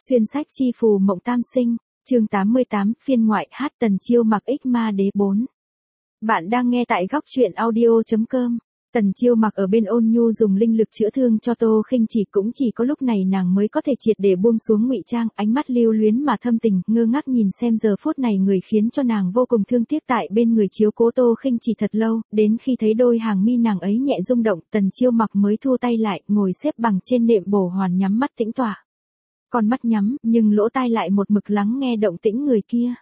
Xuyên sách chi phù mộng tam sinh, chương 88, phiên ngoại hát Tần Chiêu Mặc ích ma đế 4. Bạn đang nghe tại góc truyện audio.com. Tần Chiêu Mặc ở bên ôn nhu dùng linh lực chữa thương cho Tô Khinh Chỉ, cũng chỉ có lúc này nàng mới có thể triệt để buông xuống ngụy trang, ánh mắt lưu luyến mà thâm tình, ngơ ngác nhìn xem giờ phút này người khiến cho nàng vô cùng thương tiếc tại bên người chiếu cố Tô Khinh Chỉ thật lâu, đến khi thấy đôi hàng mi nàng ấy nhẹ rung động, Tần Chiêu Mặc mới thu tay lại, ngồi xếp bằng trên nệm bồ hoàn nhắm mắt tĩnh tọa. Con mắt nhắm, nhưng lỗ tai lại một mực lắng nghe động tĩnh người kia.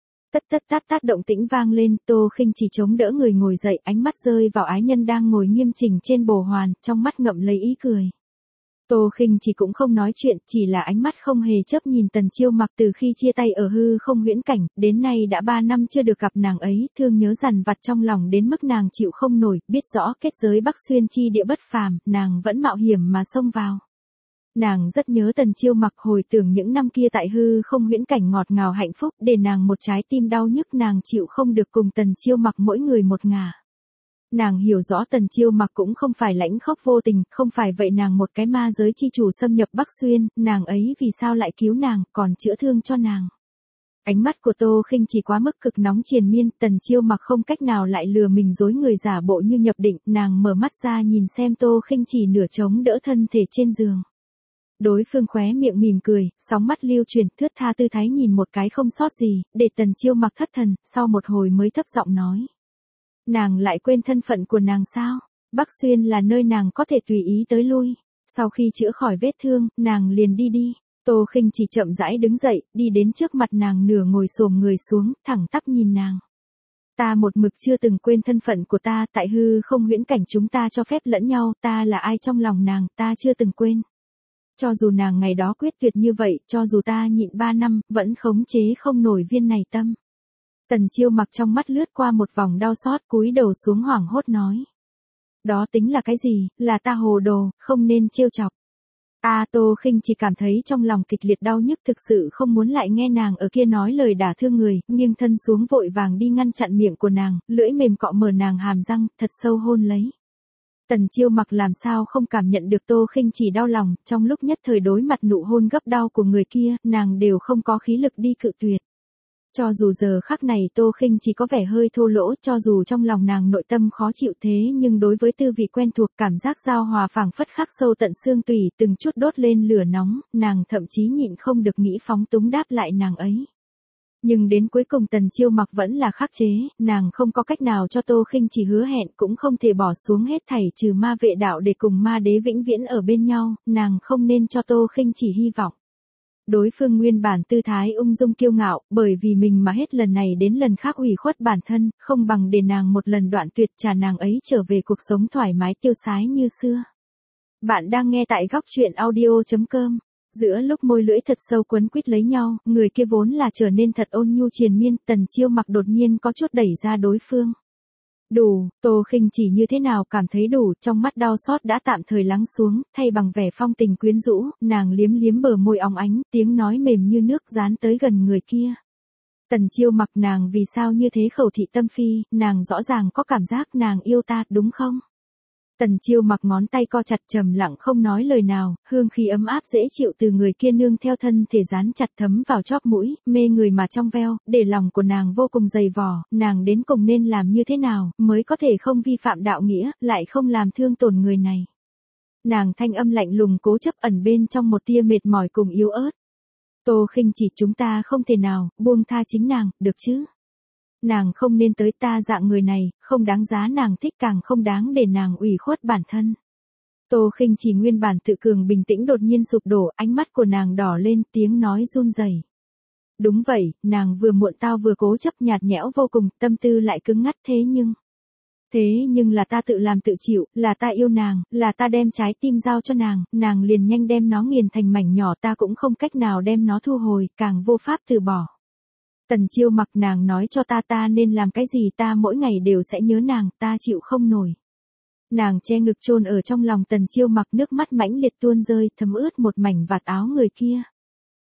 Tát động tĩnh vang lên, Tô Khinh Chỉ chống đỡ người ngồi dậy, ánh mắt rơi vào ái nhân đang ngồi nghiêm chỉnh trên bồ hoàn, trong mắt ngậm lấy ý cười. Tô Khinh Chỉ cũng không nói chuyện, chỉ là ánh mắt không hề chớp nhìn Tần Chiêu Mặc. Từ khi chia tay ở hư không huyễn cảnh, đến nay đã 3 năm chưa được gặp nàng ấy, thương nhớ dằn vặt trong lòng đến mức nàng chịu không nổi, biết rõ kết giới Bắc Xuyên chi địa bất phàm, nàng vẫn mạo hiểm mà xông vào. Nàng rất nhớ Tần Chiêu Mặc, hồi tưởng những năm kia tại hư không huyễn cảnh ngọt ngào hạnh phúc, để nàng một trái tim đau nhức, nàng chịu không được cùng Tần Chiêu Mặc mỗi người một ngả. Nàng hiểu rõ Tần Chiêu Mặc cũng không phải lãnh khốc vô tình, không phải vậy nàng một cái ma giới chi chủ xâm nhập Bắc Xuyên, nàng ấy vì sao lại cứu nàng, còn chữa thương cho nàng. Ánh mắt của Tô Khinh Chỉ quá mức cực nóng triền miên, Tần Chiêu Mặc không cách nào lại lừa mình dối người giả bộ như nhập định, nàng mở mắt ra nhìn xem Tô Khinh Chỉ nửa chống đỡ thân thể trên giường. Đối phương khóe miệng mỉm cười, sóng mắt lưu truyền, thướt tha tư thái nhìn một cái không sót gì, để Tần Chiêu Mặc thất thần, sau một hồi mới thấp giọng nói. Nàng lại quên thân phận của nàng sao? Bắc Xuyên là nơi nàng có thể tùy ý tới lui. Sau khi chữa khỏi vết thương, nàng liền đi. Tô Khinh Chỉ chậm rãi đứng dậy, đi đến trước mặt nàng, nửa ngồi xổm người xuống, thẳng tắp nhìn nàng. Ta một mực chưa từng quên thân phận của ta, tại hư không huyễn cảnh chúng ta cho phép lẫn nhau, ta là ai trong lòng nàng, ta chưa từng quên. Cho dù nàng ngày đó quyết tuyệt như vậy, cho dù ta nhịn 3 năm, vẫn khống chế không nổi viên này tâm. Tần Chiêu Mặc trong mắt lướt qua một vòng đau xót, cúi đầu xuống hoảng hốt nói. Đó tính là cái gì, là ta hồ đồ, không nên trêu chọc. Tô Khinh chỉ cảm thấy trong lòng kịch liệt đau nhức, thực sự không muốn lại nghe nàng ở kia nói lời đả thương người, nghiêng thân xuống vội vàng đi ngăn chặn miệng của nàng, lưỡi mềm cọ mở nàng hàm răng, thật sâu hôn lấy. Tần Chiêu Mặc làm sao không cảm nhận được Tô Khinh Chỉ đau lòng, trong lúc nhất thời đối mặt nụ hôn gấp đau của người kia, nàng đều không có khí lực đi cự tuyệt. Cho dù giờ khắc này Tô Khinh Chỉ có vẻ hơi thô lỗ, cho dù trong lòng nàng nội tâm khó chịu thế, nhưng đối với tư vị quen thuộc, cảm giác giao hòa phảng phất khắc sâu tận xương tủy, từng chút đốt lên lửa nóng, nàng thậm chí nhịn không được nghĩ phóng túng đáp lại nàng ấy. Nhưng đến cuối cùng Tần Chiêu Mặc vẫn là khắc chế, nàng không có cách nào cho Tô Khinh Chỉ hứa hẹn, cũng không thể bỏ xuống hết thảy trừ ma vệ đạo để cùng ma đế vĩnh viễn ở bên nhau, nàng không nên cho Tô Khinh Chỉ hy vọng. Đối phương nguyên bản tư thái ung dung kiêu ngạo, bởi vì mình mà hết lần này đến lần khác ủy khuất bản thân, không bằng để nàng một lần đoạn tuyệt, trả nàng ấy trở về cuộc sống thoải mái tiêu sái như xưa. Bạn đang nghe tại góc truyện audio.com. Giữa lúc môi lưỡi thật sâu quấn quýt lấy nhau, người kia vốn là trở nên thật ôn nhu triền miên, Tần Chiêu Mặc đột nhiên có chút đẩy ra đối phương. Đủ, Tô Khinh Chỉ như thế nào cảm thấy đủ, trong mắt đau xót đã tạm thời lắng xuống, thay bằng vẻ phong tình quyến rũ, nàng liếm liếm bờ môi óng ánh, tiếng nói mềm như nước dán tới gần người kia. Tần Chiêu Mặc, nàng vì sao như thế khẩu thị tâm phi, nàng rõ ràng có cảm giác nàng yêu ta, đúng không? Tần Chiêu Mặc ngón tay co chặt, trầm lặng không nói lời nào, hương khí ấm áp dễ chịu từ người kia nương theo thân thể dán chặt thấm vào chóp mũi, mê người mà trong veo, để lòng của nàng vô cùng dày vò, nàng đến cùng nên làm như thế nào, mới có thể không vi phạm đạo nghĩa, lại không làm thương tổn người này. Nàng thanh âm lạnh lùng cố chấp ẩn bên trong một tia mệt mỏi cùng yếu ớt. Tô Khinh Chỉ, chúng ta không thể nào, buông tha chính nàng, được chứ? Nàng không nên tới, ta dạng người này, không đáng giá nàng thích, càng không đáng để nàng ủy khuất bản thân. Tô Khinh Chỉ nguyên bản tự cường bình tĩnh đột nhiên sụp đổ, ánh mắt của nàng đỏ lên, tiếng nói run rẩy. Đúng vậy, nàng vừa muộn tao vừa cố chấp, nhạt nhẽo vô cùng, tâm tư lại cứng ngắt, thế nhưng là ta tự làm tự chịu, là ta yêu nàng, là ta đem trái tim giao cho nàng, nàng liền nhanh đem nó nghiền thành mảnh nhỏ, ta cũng không cách nào đem nó thu hồi, càng vô pháp từ bỏ. Tần Chiêu Mặc, nàng nói cho ta nên làm cái gì, ta mỗi ngày đều sẽ nhớ nàng, ta chịu không nổi. Nàng che ngực chôn ở trong lòng Tần Chiêu Mặc, nước mắt mãnh liệt tuôn rơi, thấm ướt một mảnh vạt áo người kia.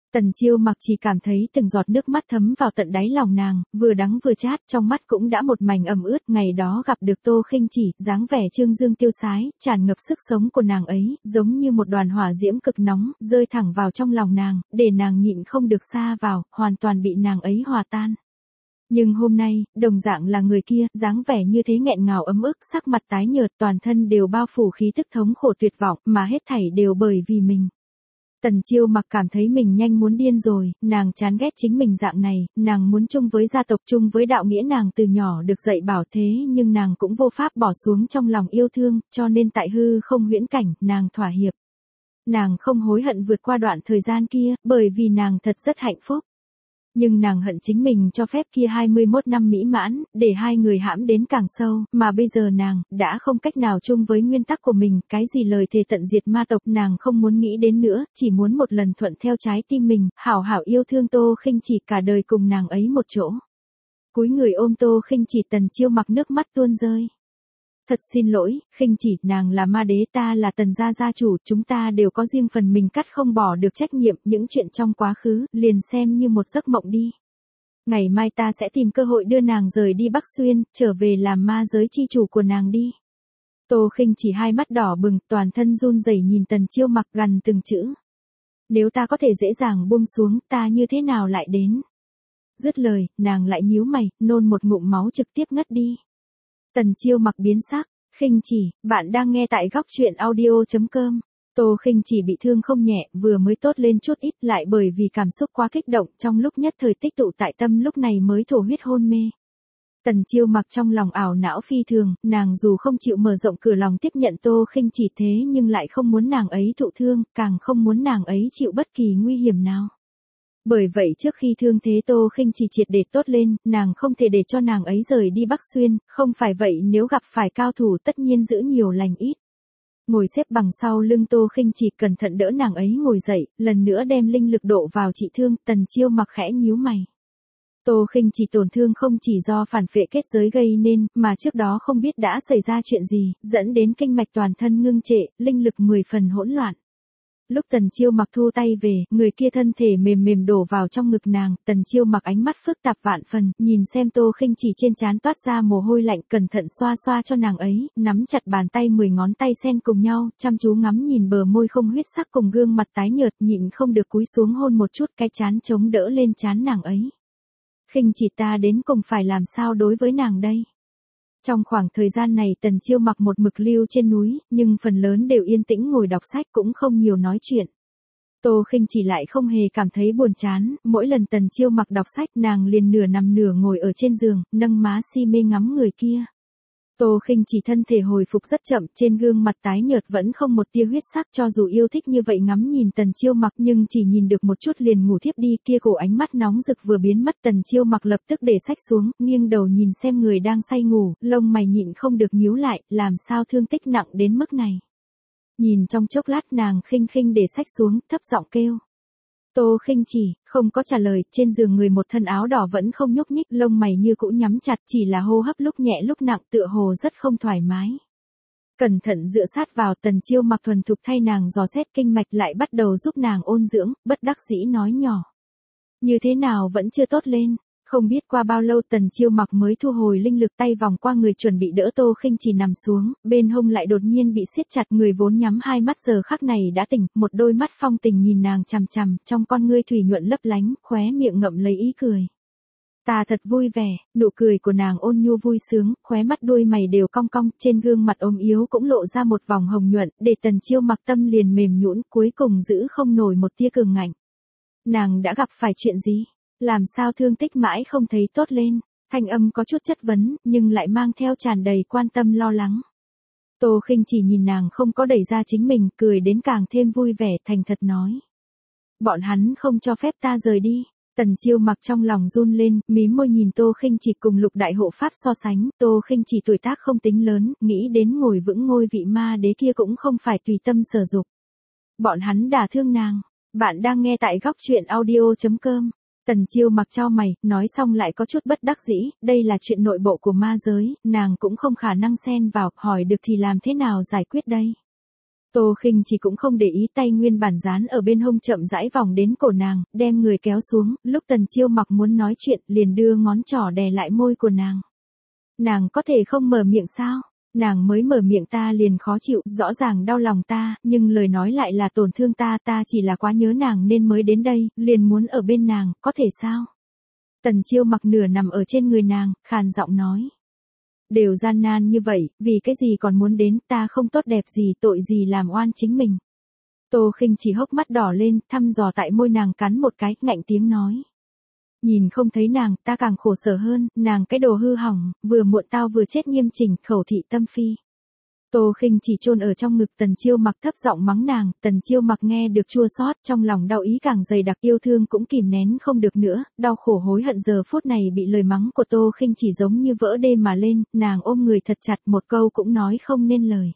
Tần Chiêu Mặc chỉ cảm thấy từng giọt nước mắt thấm vào tận đáy lòng nàng, vừa đắng vừa chát, trong mắt cũng đã một mảnh ẩm ướt. Ngày đó gặp được Tô Khinh Chỉ, dáng vẻ trương dương tiêu sái, tràn ngập sức sống của nàng ấy, giống như một đoàn hỏa diễm cực nóng, rơi thẳng vào trong lòng nàng, để nàng nhịn không được xa vào, hoàn toàn bị nàng ấy hòa tan. Nhưng hôm nay, đồng dạng là người kia, dáng vẻ như thế nghẹn ngào ấm ức, sắc mặt tái nhợt, toàn thân đều bao phủ khí tức thống khổ tuyệt vọng, mà hết thảy đều bởi vì mình. Tần Chiêu Mặc cảm thấy mình nhanh muốn điên rồi, nàng chán ghét chính mình dạng này, nàng muốn chung với gia tộc, chung với đạo nghĩa, nàng từ nhỏ được dạy bảo thế nhưng nàng cũng vô pháp bỏ xuống trong lòng yêu thương, cho nên tại hư không huyễn cảnh, nàng thỏa hiệp. Nàng không hối hận vượt qua đoạn thời gian kia, bởi vì nàng thật rất hạnh phúc. Nhưng nàng hận chính mình cho phép kia 21 năm mỹ mãn, để hai người hãm đến càng sâu, mà bây giờ nàng, đã không cách nào chung với nguyên tắc của mình, cái gì lời thề tận diệt ma tộc nàng không muốn nghĩ đến nữa, chỉ muốn một lần thuận theo trái tim mình, hảo hảo yêu thương Tô Khinh Chỉ cả đời cùng nàng ấy một chỗ. Cúi người ôm Tô Khinh Chỉ, Tần Chiêu Mặc nước mắt tuôn rơi. Thật xin lỗi, Khinh Chỉ, nàng là ma đế, ta là Tần gia gia chủ, chúng ta đều có riêng phần mình, cắt không bỏ được trách nhiệm, những chuyện trong quá khứ, liền xem như một giấc mộng đi. Ngày mai ta sẽ tìm cơ hội đưa nàng rời đi Bắc Xuyên, trở về làm ma giới chi chủ của nàng đi. Tô Khinh Chỉ hai mắt đỏ bừng, toàn thân run rẩy nhìn Tần Chiêu Mặc gằn từng chữ. Nếu ta có thể dễ dàng buông xuống, ta như thế nào lại đến? Dứt lời, nàng lại nhíu mày, nôn một ngụm máu trực tiếp ngất đi. Tần Chiêu Mặc biến sắc, Khinh Chỉ, bạn đang nghe tại góc truyện audio.com. Tô Khinh Chỉ bị thương không nhẹ, vừa mới tốt lên chút ít, lại bởi vì cảm xúc quá kích động, trong lúc nhất thời tích tụ tại tâm, lúc này mới thổ huyết hôn mê. Tần Chiêu Mặc trong lòng ảo não phi thường, nàng dù không chịu mở rộng cửa lòng tiếp nhận Tô Khinh Chỉ thế nhưng lại không muốn nàng ấy thụ thương, càng không muốn nàng ấy chịu bất kỳ nguy hiểm nào. Bởi vậy trước khi thương thế Tô Khinh Chỉ triệt để tốt lên, nàng không thể để cho nàng ấy rời đi Bắc Xuyên, không phải vậy nếu gặp phải cao thủ tất nhiên giữ nhiều lành ít. Ngồi xếp bằng sau lưng Tô Khinh Chỉ, cẩn thận đỡ nàng ấy ngồi dậy, lần nữa đem linh lực độ vào trị thương. Tần Chiêu Mặc khẽ nhíu mày. Tô Khinh Chỉ tổn thương không chỉ do phản phệ kết giới gây nên, mà trước đó không biết đã xảy ra chuyện gì, dẫn đến kinh mạch toàn thân ngưng trệ, linh lực 10 phần hỗn loạn. Lúc Tần Chiêu Mặc thu tay về, người kia thân thể mềm mềm đổ vào trong ngực nàng, Tần Chiêu Mặc ánh mắt phức tạp vạn phần, nhìn xem Tô Khinh Chỉ trên trán toát ra mồ hôi lạnh, cẩn thận xoa xoa cho nàng ấy, nắm chặt bàn tay 10 ngón tay xen cùng nhau, chăm chú ngắm nhìn bờ môi không huyết sắc cùng gương mặt tái nhợt, nhịn không được cúi xuống hôn một chút, cái trán chống đỡ lên trán nàng ấy. Khinh Chỉ, ta đến cùng phải làm sao đối với nàng đây? Trong khoảng thời gian này Tần Chiêu Mặc một mực lưu trên núi, nhưng phần lớn đều yên tĩnh ngồi đọc sách, cũng không nhiều nói chuyện. Tô Khinh Chỉ lại không hề cảm thấy buồn chán, mỗi lần Tần Chiêu Mặc đọc sách nàng liền nửa nằm nửa ngồi ở trên giường, nâng má si mê ngắm người kia. Tô Khinh Chỉ thân thể hồi phục rất chậm, trên gương mặt tái nhợt vẫn không một tia huyết sắc, cho dù yêu thích như vậy ngắm nhìn Tần Chiêu Mặc nhưng chỉ nhìn được một chút liền ngủ thiếp đi, kia cổ ánh mắt nóng rực vừa biến mất, Tần Chiêu Mặc lập tức để sách xuống, nghiêng đầu nhìn xem người đang say ngủ, lông mày nhịn không được nhíu lại, làm sao thương tích nặng đến mức này. Nhìn trong chốc lát nàng khinh khinh để sách xuống, thấp giọng kêu. Tô Khinh Chỉ, không có trả lời, trên giường người một thân áo đỏ vẫn không nhúc nhích, lông mày như cũ nhắm chặt, chỉ là hô hấp lúc nhẹ lúc nặng, tựa hồ rất không thoải mái. Cẩn thận dựa sát vào, Tần Chiêu Mặc thuần thục thay nàng dò xét kinh mạch, lại bắt đầu giúp nàng ôn dưỡng, bất đắc dĩ nói nhỏ. Như thế nào vẫn chưa tốt lên. Không biết qua bao lâu Tần Chiêu Mặc mới thu hồi linh lực, tay vòng qua người chuẩn bị đỡ Tô Khinh Chỉ nằm xuống, bên hông lại đột nhiên bị siết chặt, người vốn nhắm hai mắt giờ khắc này đã tỉnh, một đôi mắt phong tình nhìn nàng chằm chằm, trong con ngươi thủy nhuận lấp lánh, khóe miệng ngậm lấy ý cười. Ta thật vui vẻ, nụ cười của nàng ôn nhu vui sướng, khóe mắt đuôi mày đều cong cong, trên gương mặt ốm yếu cũng lộ ra một vòng hồng nhuận, để Tần Chiêu Mặc tâm liền mềm nhũn, cuối cùng giữ không nổi một tia cường ngạnh. Nàng đã gặp phải chuyện gì? Làm sao thương tích mãi không thấy tốt lên? Thanh âm có chút chất vấn, nhưng lại mang theo tràn đầy quan tâm lo lắng. Tô Khinh Chỉ nhìn nàng không có đẩy ra chính mình, cười đến càng thêm vui vẻ, thành thật nói. Bọn hắn không cho phép ta rời đi. Tần Chiêu Mặc trong lòng run lên, mím môi nhìn Tô Khinh Chỉ cùng Lục Đại Hộ Pháp so sánh, Tô Khinh Chỉ tuổi tác không tính lớn, nghĩ đến ngồi vững ngôi vị ma đế kia cũng không phải tùy tâm sở dục. Bọn hắn đả thương nàng. Bạn đang nghe tại góc truyện audio.com. Tần Chiêu Mặc chau mày, nói xong lại có chút bất đắc dĩ, đây là chuyện nội bộ của ma giới, nàng cũng không khả năng xen vào, hỏi được thì làm thế nào giải quyết đây. Tô Khinh Chỉ cũng không để ý, tay nguyên bản dán ở bên hông chậm rãi vòng đến cổ nàng, đem người kéo xuống, lúc Tần Chiêu Mặc muốn nói chuyện, liền đưa ngón trỏ đè lại môi của nàng. Nàng có thể không mở miệng sao? Nàng mới mở miệng ta liền khó chịu, rõ ràng đau lòng ta, nhưng lời nói lại là tổn thương ta, ta chỉ là quá nhớ nàng nên mới đến đây, liền muốn ở bên nàng, có thể sao? Tần Chiêu Mặc nửa nằm ở trên người nàng, khàn giọng nói. Đều gian nan như vậy, vì cái gì còn muốn đến, ta không tốt đẹp gì, tội gì làm oan chính mình. Tô Khinh Chỉ hốc mắt đỏ lên, thăm dò tại môi nàng cắn một cái, ngạnh tiếng nói. Nhìn không thấy nàng, ta càng khổ sở hơn, nàng cái đồ hư hỏng, vừa muộn tao vừa chết nghiêm chỉnh, khẩu thị tâm phi. Tô Khinh Chỉ chôn ở trong ngực Tần Chiêu Mặc thấp giọng mắng nàng, Tần Chiêu Mặc nghe được chua xót, trong lòng đau ý càng dày đặc, yêu thương cũng kìm nén không được nữa, đau khổ hối hận giờ phút này bị lời mắng của Tô Khinh Chỉ giống như vỡ đê mà lên, nàng ôm người thật chặt, một câu cũng nói không nên lời.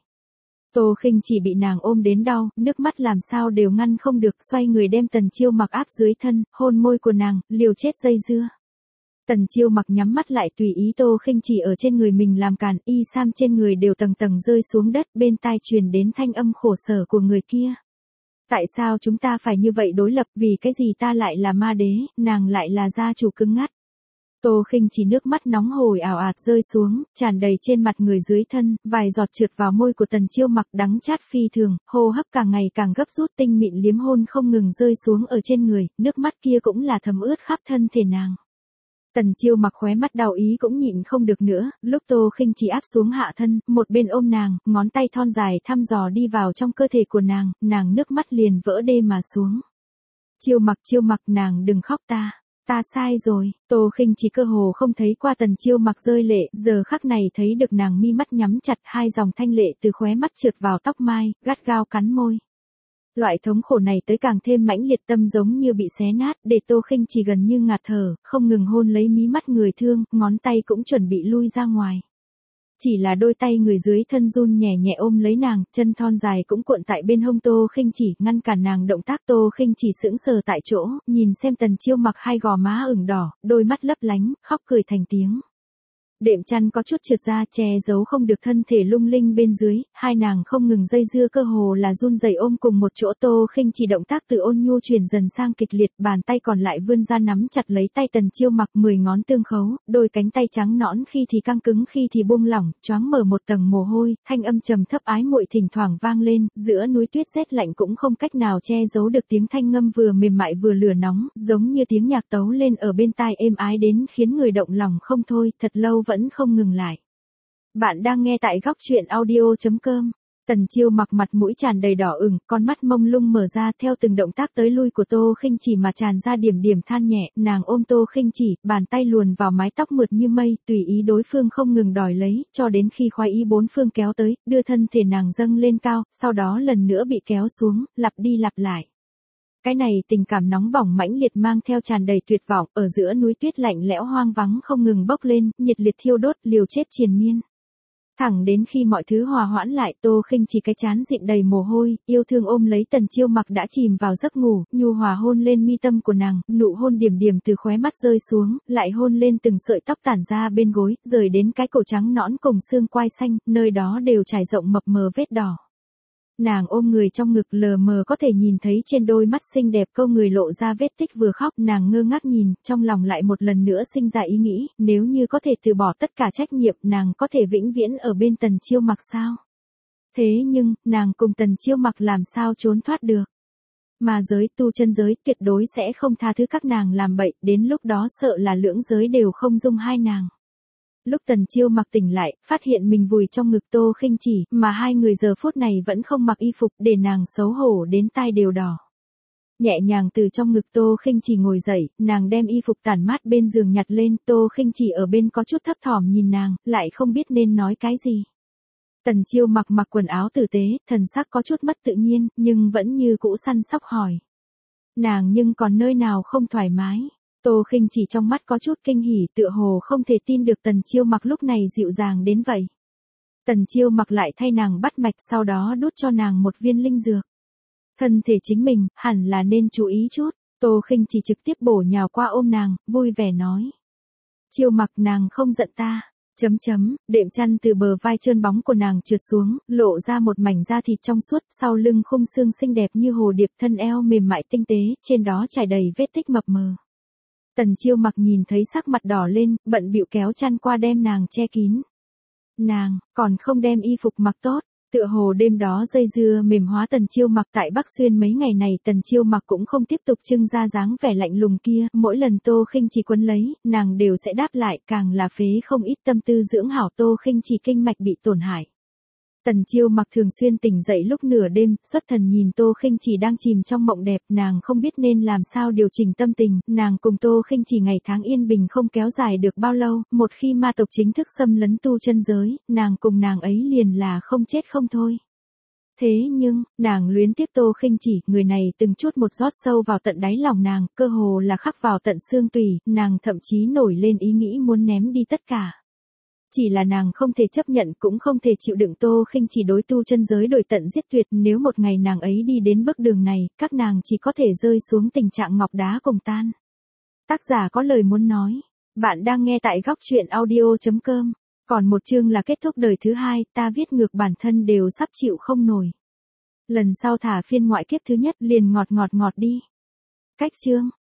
Tô Khinh Chỉ bị nàng ôm đến đau, nước mắt làm sao đều ngăn không được, xoay người đem Tần Chiêu Mặc áp dưới thân, hôn môi của nàng, liều chết dây dưa. Tần Chiêu Mặc nhắm mắt lại tùy ý Tô Khinh Chỉ ở trên người mình làm cản, y sam trên người đều tầng tầng rơi xuống đất, bên tai truyền đến thanh âm khổ sở của người kia. Tại sao chúng ta phải như vậy đối lập, vì cái gì ta lại là ma đế, nàng lại là gia chủ cứng ngắt. Tô Khinh Chỉ nước mắt nóng hổi ảo ạt rơi xuống, tràn đầy trên mặt người dưới thân, vài giọt trượt vào môi của Tần Chiêu Mặc đắng chát phi thường, hô hấp càng ngày càng gấp rút, tinh mịn liếm hôn không ngừng rơi xuống ở trên người, nước mắt kia cũng là thấm ướt khắp thân thể nàng. Tần Chiêu Mặc khóe mắt đau ý cũng nhịn không được nữa, lúc Tô Khinh Chỉ áp xuống hạ thân, một bên ôm nàng, ngón tay thon dài thăm dò đi vào trong cơ thể của nàng nước mắt liền vỡ đê mà xuống. Chiêu Mặc nàng đừng khóc ta sai rồi, Tô Khinh Chỉ cơ hồ không thấy qua Tần Chiêu Mặc rơi lệ, giờ khắc này thấy được nàng mi mắt nhắm chặt, hai dòng thanh lệ từ khóe mắt trượt vào tóc mai, gắt gao cắn môi. Loại thống khổ này tới càng thêm mãnh liệt, tâm giống như bị xé nát, để Tô Khinh Chỉ gần như ngạt thở, không ngừng hôn lấy mí mắt người thương, ngón tay cũng chuẩn bị lui ra ngoài. Chỉ là đôi tay người dưới thân run nhẹ nhẹ ôm lấy nàng, chân thon dài cũng cuộn tại bên hông Tô Khinh Chỉ, ngăn cản nàng động tác. Tô Khinh Chỉ sững sờ tại chỗ, nhìn xem Tần Chiêu Mặc hai gò má ửng đỏ, đôi mắt lấp lánh, khóc cười thành tiếng. Đệm chăn có chút trượt ra, che giấu không được thân thể lung linh bên dưới, hai nàng không ngừng dây dưa, cơ hồ là run rẩy ôm cùng một chỗ. Tô Khinh Chỉ động tác từ ôn nhu chuyển dần sang kịch liệt, bàn tay còn lại vươn ra nắm chặt lấy tay Tần Chiêu Mặc, 10 ngón tương khấu, đôi cánh tay trắng nõn khi thì căng cứng khi thì buông lỏng, choáng mở một tầng mồ hôi, thanh âm trầm thấp ái muội thỉnh thoảng vang lên, giữa núi tuyết rét lạnh cũng không cách nào che giấu được tiếng thanh ngâm vừa mềm mại vừa lửa nóng, giống như tiếng nhạc tấu lên ở bên tai êm ái đến khiến người động lòng không thôi, thật lâu vẫn không ngừng lại. Bạn đang nghe tại góc truyện audio.com. Tần Chiêu Mặc mặt mũi tràn đầy đỏ ửng, con mắt mông lung mở ra, theo từng động tác tới lui của Tô Khinh Chỉ mà tràn ra điểm điểm than nhẹ, nàng ôm Tô Khinh Chỉ, bàn tay luồn vào mái tóc mượt như mây, tùy ý đối phương không ngừng đòi lấy, cho đến khi khoái ý bốn phương kéo tới, đưa thân thể nàng dâng lên cao, sau đó lần nữa bị kéo xuống, lặp đi lặp lại. Cái này tình cảm nóng bỏng mãnh liệt mang theo tràn đầy tuyệt vọng, ở giữa núi tuyết lạnh lẽo hoang vắng không ngừng bốc lên, nhiệt liệt thiêu đốt, liều chết triền miên. Thẳng đến khi mọi thứ hòa hoãn lại, Tô Khinh Chỉ cái trán dịn đầy mồ hôi, yêu thương ôm lấy Tần Chiêu Mặc đã chìm vào giấc ngủ, nhu hòa hôn lên mi tâm của nàng, nụ hôn điểm điểm từ khóe mắt rơi xuống, lại hôn lên từng sợi tóc tản ra bên gối, rời đến cái cổ trắng nõn cùng xương quai xanh, nơi đó đều trải rộng mập mờ vết đỏ. Nàng ôm người trong ngực, lờ mờ có thể nhìn thấy trên đôi mắt xinh đẹp câu người lộ ra vết tích, vừa khóc, nàng ngơ ngác nhìn, trong lòng lại một lần nữa sinh ra ý nghĩ, nếu như có thể từ bỏ tất cả trách nhiệm, nàng có thể vĩnh viễn ở bên Tần Chiêu Mặc sao? Thế nhưng, nàng cùng Tần Chiêu Mặc làm sao trốn thoát được? Mà giới tu chân giới tuyệt đối sẽ không tha thứ các nàng làm bậy, đến lúc đó sợ là lưỡng giới đều không dung hai nàng. Lúc Tần Chiêu Mặc tỉnh lại, phát hiện mình vùi trong ngực Tô Khinh Chỉ, mà hai người giờ phút này vẫn không mặc y phục, để nàng xấu hổ đến tai đều đỏ. Nhẹ nhàng từ trong ngực Tô Khinh Chỉ ngồi dậy, nàng đem y phục tản mát bên giường nhặt lên, Tô Khinh Chỉ ở bên có chút thấp thỏm nhìn nàng, lại không biết nên nói cái gì. Tần Chiêu Mặc mặc quần áo tử tế, thần sắc có chút mất tự nhiên, nhưng vẫn như cũ săn sóc hỏi. Nàng nhưng còn nơi nào không thoải mái? Tô Khinh Chỉ trong mắt có chút kinh hỉ, tựa hồ không thể tin được Tần Chiêu Mặc lúc này dịu dàng đến vậy. Tần Chiêu Mặc lại thay nàng bắt mạch, sau đó đút cho nàng một viên linh dược. Thân thể chính mình, hẳn là nên chú ý chút. Tô Khinh Chỉ trực tiếp bổ nhào qua ôm nàng, vui vẻ nói. Chiêu Mặc, nàng không giận ta. Đệm chăn từ bờ vai trơn bóng của nàng trượt xuống, lộ ra một mảnh da thịt trong suốt, sau lưng khung xương xinh đẹp như hồ điệp, thân eo mềm mại tinh tế, trên đó trải đầy vết tích mập mờ. Tần Chiêu Mặc nhìn thấy sắc mặt đỏ lên, bận bịu kéo chăn qua đem nàng che kín. Nàng, còn không đem y phục mặc tốt. Tựa hồ đêm đó dây dưa mềm hóa Tần Chiêu Mặc tại Bắc Xuyên mấy ngày này, Tần Chiêu Mặc cũng không tiếp tục trưng ra dáng vẻ lạnh lùng kia, mỗi lần Tô Khinh Chỉ quấn lấy, nàng đều sẽ đáp lại, càng là phế không ít tâm tư dưỡng hảo Tô Khinh Chỉ kinh mạch bị tổn hại. Tần Chiêu Mặc thường xuyên tỉnh dậy lúc nửa đêm, xuất thần nhìn Tô Khinh Chỉ đang chìm trong mộng đẹp, nàng không biết nên làm sao điều chỉnh tâm tình, nàng cùng Tô Khinh Chỉ ngày tháng yên bình không kéo dài được bao lâu, một khi ma tộc chính thức xâm lấn tu chân giới, nàng cùng nàng ấy liền là không chết không thôi. Thế nhưng, nàng luyến tiếc Tô Khinh Chỉ, người này từng chút một rót sâu vào tận đáy lòng nàng, cơ hồ là khắc vào tận xương tủy, nàng thậm chí nổi lên ý nghĩ muốn ném đi tất cả. Chỉ là nàng không thể chấp nhận cũng không thể chịu đựng Tô Khinh Chỉ đối tu chân giới đổi tận giết tuyệt, nếu một ngày nàng ấy đi đến bước đường này, các nàng chỉ có thể rơi xuống tình trạng ngọc đá cùng tan. Tác giả có lời muốn nói. Bạn đang nghe tại góc truyện audio.com. Còn một chương là kết thúc đời thứ hai, ta viết ngược bản thân đều sắp chịu không nổi. Lần sau thả phiên ngoại kiếp thứ nhất liền ngọt đi. Cách chương.